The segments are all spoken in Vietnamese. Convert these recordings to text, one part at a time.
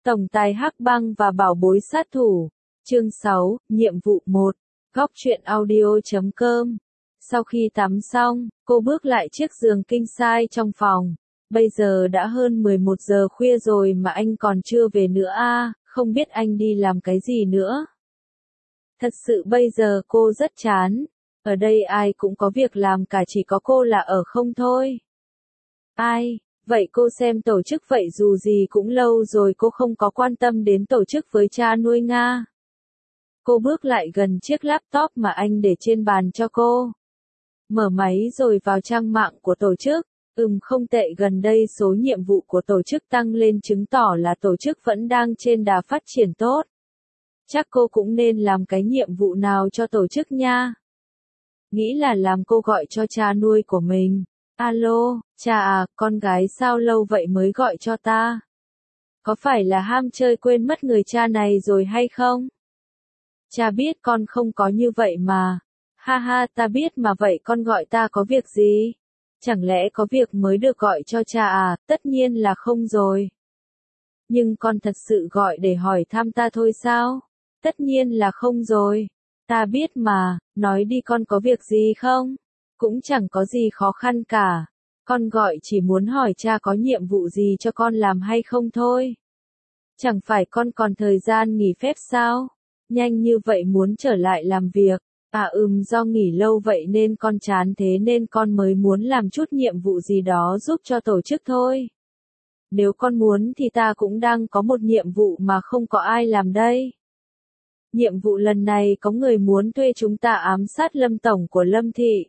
Tổng tài Hắc Băng và bảo bối sát thủ. Chương 6, nhiệm vụ 1. Góc truyện audio.com. Sau khi tắm xong, cô bước lại chiếc giường king size trong phòng. Bây giờ đã hơn 11 giờ khuya rồi mà anh còn chưa về nữa à, không biết anh đi làm cái gì nữa. Thật sự bây giờ cô rất chán. Ở đây ai cũng có việc làm cả, chỉ có cô là ở không thôi. Ai? Vậy cô xem tổ chức vậy, dù gì cũng lâu rồi cô không có quan tâm đến tổ chức với cha nuôi Nga. Cô bước lại gần chiếc laptop mà anh để trên bàn cho cô. Mở máy rồi vào trang mạng của tổ chức. Không tệ, gần đây số nhiệm vụ của tổ chức tăng lên, chứng tỏ là tổ chức vẫn đang trên đà phát triển tốt. Chắc cô cũng nên làm cái nhiệm vụ nào cho tổ chức nha. Nghĩ là làm, cô gọi cho cha nuôi của mình. Alo, cha à, con gái sao lâu vậy mới gọi cho ta? Có phải là ham chơi quên mất người cha này rồi hay không? Cha biết con không có như vậy mà. Ha ha, ta biết mà, vậy con gọi ta có việc gì? Chẳng lẽ có việc mới được gọi cho cha à? Tất nhiên là không rồi. Nhưng con thật sự gọi để hỏi thăm ta thôi sao? Tất nhiên là không rồi. Ta biết mà, nói đi, con có việc gì không? Cũng chẳng có gì khó khăn cả. Con gọi chỉ muốn hỏi cha có nhiệm vụ gì cho con làm hay không thôi. Chẳng phải con còn thời gian nghỉ phép sao? Nhanh như vậy muốn trở lại làm việc. Do nghỉ lâu vậy nên con chán, thế nên con mới muốn làm chút nhiệm vụ gì đó giúp cho tổ chức thôi. Nếu con muốn thì ta cũng đang có một nhiệm vụ mà không có ai làm đây. Nhiệm vụ lần này có người muốn thuê chúng ta ám sát Lâm Tổng của Lâm Thị.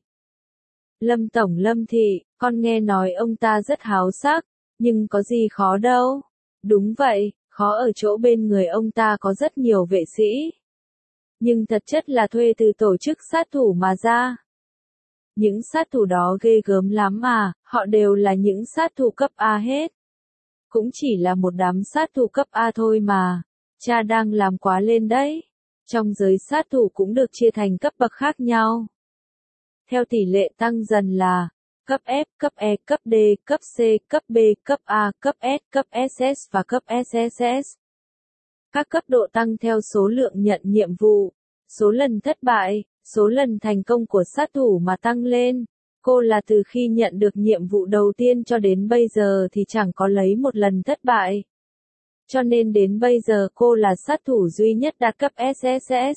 Lâm Tổng Lâm Thị, con nghe nói ông ta rất háo sắc, nhưng có gì khó đâu. Đúng vậy, khó ở chỗ bên người ông ta có rất nhiều vệ sĩ. Nhưng thật chất là thuê từ tổ chức sát thủ mà ra. Những sát thủ đó ghê gớm lắm mà, họ đều là những sát thủ cấp A hết. Cũng chỉ là một đám sát thủ cấp A thôi mà. Cha đang làm quá lên đấy. Trong giới sát thủ cũng được chia thành cấp bậc khác nhau. Theo tỷ lệ tăng dần là cấp F, cấp E, cấp D, cấp C, cấp B, cấp A, cấp S, cấp SS và cấp SSS. Các cấp độ tăng theo số lượng nhận nhiệm vụ, số lần thất bại, số lần thành công của sát thủ mà tăng lên. Cô là từ khi nhận được nhiệm vụ đầu tiên cho đến bây giờ thì chẳng có lấy một lần thất bại. Cho nên đến bây giờ cô là sát thủ duy nhất đạt cấp SSS.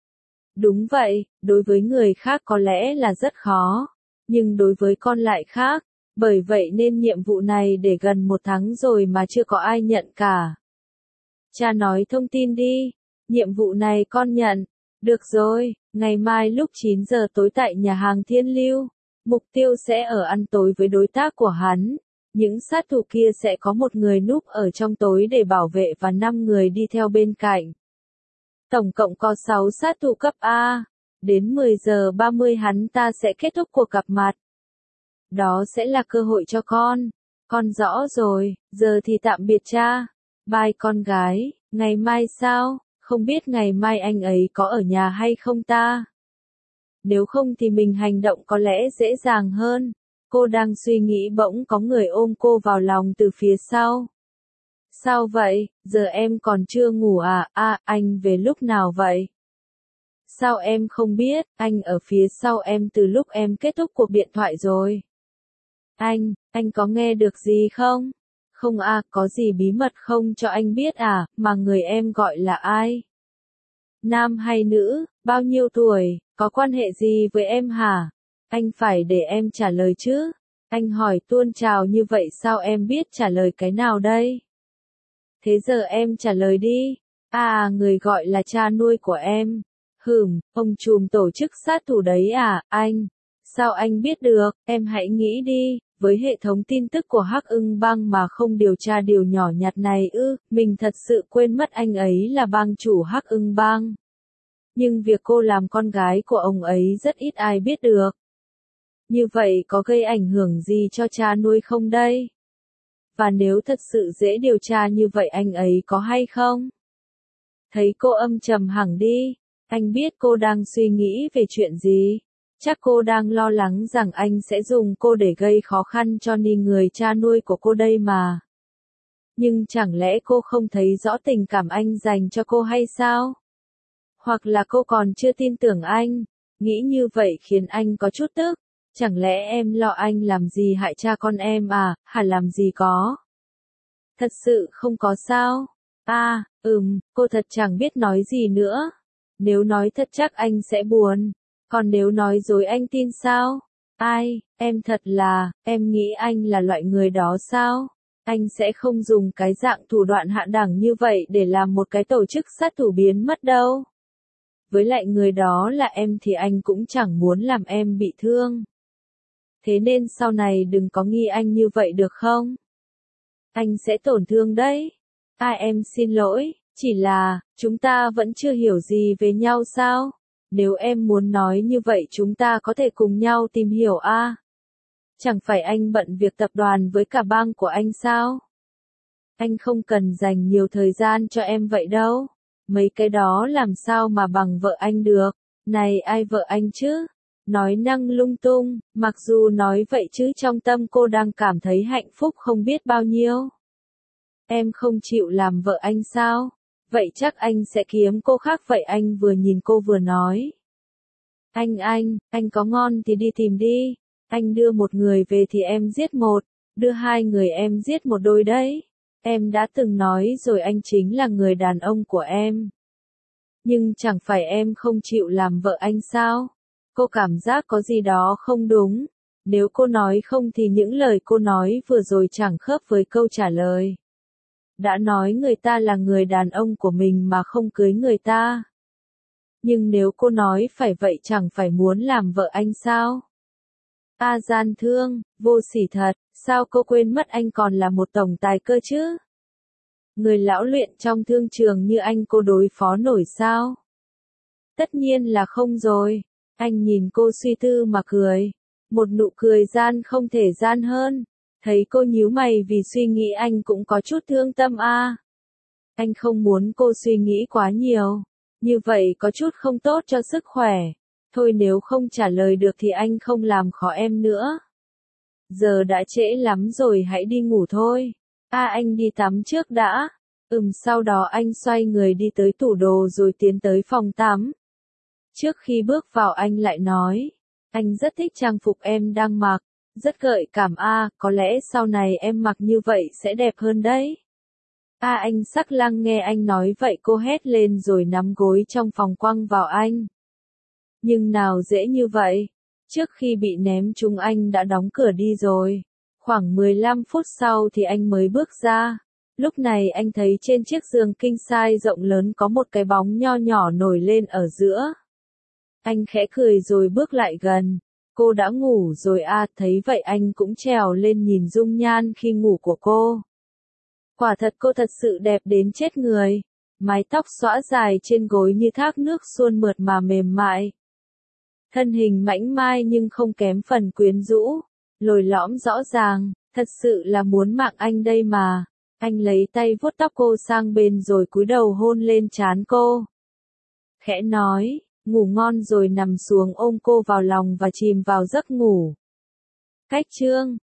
Đúng vậy, đối với người khác có lẽ là rất khó, nhưng đối với con lại khác, bởi vậy nên nhiệm vụ này để gần 1 tháng rồi mà chưa có ai nhận cả. Cha nói thông tin đi, nhiệm vụ này con nhận. Được rồi, ngày mai lúc 9 giờ tối tại nhà hàng Thiên Lưu, mục tiêu sẽ ở ăn tối với đối tác của hắn. Những sát thủ kia sẽ có một người núp ở trong tối để bảo vệ và 5 người đi theo bên cạnh. Tổng cộng có 6 sát thủ cấp A. Đến 10 giờ 30 hắn ta sẽ kết thúc cuộc gặp mặt. Đó sẽ là cơ hội cho con. Con rõ rồi, giờ thì tạm biệt cha. Bye con gái, ngày mai sao? Không biết ngày mai anh ấy có ở nhà hay không ta? Nếu không thì mình hành động có lẽ dễ dàng hơn. Cô đang suy nghĩ bỗng có người ôm cô vào lòng từ phía sau. Sao vậy, giờ em còn chưa ngủ à? Anh về lúc nào vậy? Sao em không biết, anh ở phía sau em từ lúc em kết thúc cuộc điện thoại rồi. Anh có nghe được gì không? Không có gì bí mật không cho anh biết à, mà người em gọi là ai? Nam hay nữ, bao nhiêu tuổi, có quan hệ gì với em hả? Anh phải để em trả lời chứ. Anh hỏi tuôn trào như vậy sao em biết trả lời cái nào đây? Thế giờ em trả lời đi. Người gọi là cha nuôi của em. Ông trùm tổ chức sát thủ đấy à, anh? Sao anh biết được, em hãy nghĩ đi, với hệ thống tin tức của Hắc Ưng Bang mà không điều tra điều nhỏ nhặt này mình thật sự quên mất anh ấy là bang chủ Hắc Ưng Bang. Nhưng việc cô làm con gái của ông ấy rất ít ai biết được. Như vậy có gây ảnh hưởng gì cho cha nuôi không đây? Và nếu thật sự dễ điều tra như vậy anh ấy có hay không? Thấy cô âm trầm hẳn đi, anh biết cô đang suy nghĩ về chuyện gì. Chắc cô đang lo lắng rằng anh sẽ dùng cô để gây khó khăn cho người cha nuôi của cô đây mà. Nhưng chẳng lẽ cô không thấy rõ tình cảm anh dành cho cô hay sao? Hoặc là cô còn chưa tin tưởng anh? Nghĩ như vậy khiến anh có chút tức. Chẳng lẽ em lo anh làm gì hại cha con em à, hả làm gì có? Thật sự không có sao? À, cô thật chẳng biết nói gì nữa. Nếu nói thật chắc anh sẽ buồn. Còn nếu nói dối anh tin sao? Ai, em thật là, em nghĩ anh là loại người đó sao? Anh sẽ không dùng cái dạng thủ đoạn hạ đẳng như vậy để làm một cái tổ chức sát thủ biến mất đâu. Với lại người đó là em thì anh cũng chẳng muốn làm em bị thương. Thế nên sau này đừng có nghi anh như vậy được không? Anh sẽ tổn thương đấy. Em xin lỗi, chỉ là, chúng ta vẫn chưa hiểu gì về nhau sao? Nếu em muốn nói như vậy chúng ta có thể cùng nhau tìm hiểu à? Chẳng phải anh bận việc tập đoàn với cả bang của anh sao? Anh không cần dành nhiều thời gian cho em vậy đâu. Mấy cái đó làm sao mà bằng vợ anh được? Này ai vợ anh chứ? Nói năng lung tung, mặc dù nói vậy chứ trong tâm cô đang cảm thấy hạnh phúc không biết bao nhiêu. Em không chịu làm vợ anh sao? Vậy chắc anh sẽ kiếm cô khác vậy anh vừa nhìn cô vừa nói. Anh có ngon thì đi tìm đi. Anh đưa một người về thì em giết một, đưa hai người em giết một đôi đấy. Em đã từng nói rồi anh chính là người đàn ông của em. Nhưng chẳng phải em không chịu làm vợ anh sao? Cô cảm giác có gì đó không đúng. Nếu cô nói không thì những lời cô nói vừa rồi chẳng khớp với câu trả lời. Đã nói người ta là người đàn ông của mình mà không cưới người ta. Nhưng nếu cô nói phải vậy chẳng phải muốn làm vợ anh sao? Gian thương, vô sỉ thật, sao cô quên mất anh còn là một tổng tài cơ chứ? Người lão luyện trong thương trường như anh cô đối phó nổi sao? Tất nhiên là không rồi. Anh nhìn cô suy tư mà cười. Một nụ cười gian không thể gian hơn. Thấy cô nhíu mày vì suy nghĩ anh cũng có chút thương tâm à. Anh không muốn cô suy nghĩ quá nhiều. Như vậy có chút không tốt cho sức khỏe. Thôi nếu không trả lời được thì anh không làm khó em nữa. Giờ đã trễ lắm rồi hãy đi ngủ thôi. Anh đi tắm trước đã. Sau đó anh xoay người đi tới tủ đồ rồi tiến tới phòng tắm. Trước khi bước vào anh lại nói. Anh rất thích trang phục em đang mặc. Rất gợi cảm có lẽ sau này em mặc như vậy sẽ đẹp hơn đấy. Anh sắc lăng nghe anh nói vậy cô hét lên rồi nắm gối trong phòng quăng vào anh. Nhưng nào dễ như vậy. Trước khi bị ném chúng anh đã đóng cửa đi rồi. Khoảng 15 phút sau thì anh mới bước ra. Lúc này anh thấy trên chiếc giường king size rộng lớn có một cái bóng nho nhỏ nổi lên ở giữa. Anh khẽ cười rồi bước lại gần. Cô đã ngủ rồi thấy vậy anh cũng trèo lên nhìn dung nhan khi ngủ của cô. Quả thật cô thật sự đẹp đến chết người. Mái tóc xõa dài trên gối như thác nước suôn mượt mà mềm mại. Thân hình mảnh mai nhưng không kém phần quyến rũ. Lồi lõm rõ ràng, thật sự là muốn mạng anh đây mà. Anh lấy tay vuốt tóc cô sang bên rồi cúi đầu hôn lên trán cô. Khẽ nói, ngủ ngon rồi nằm xuống ôm cô vào lòng và chìm vào giấc ngủ. Cách chương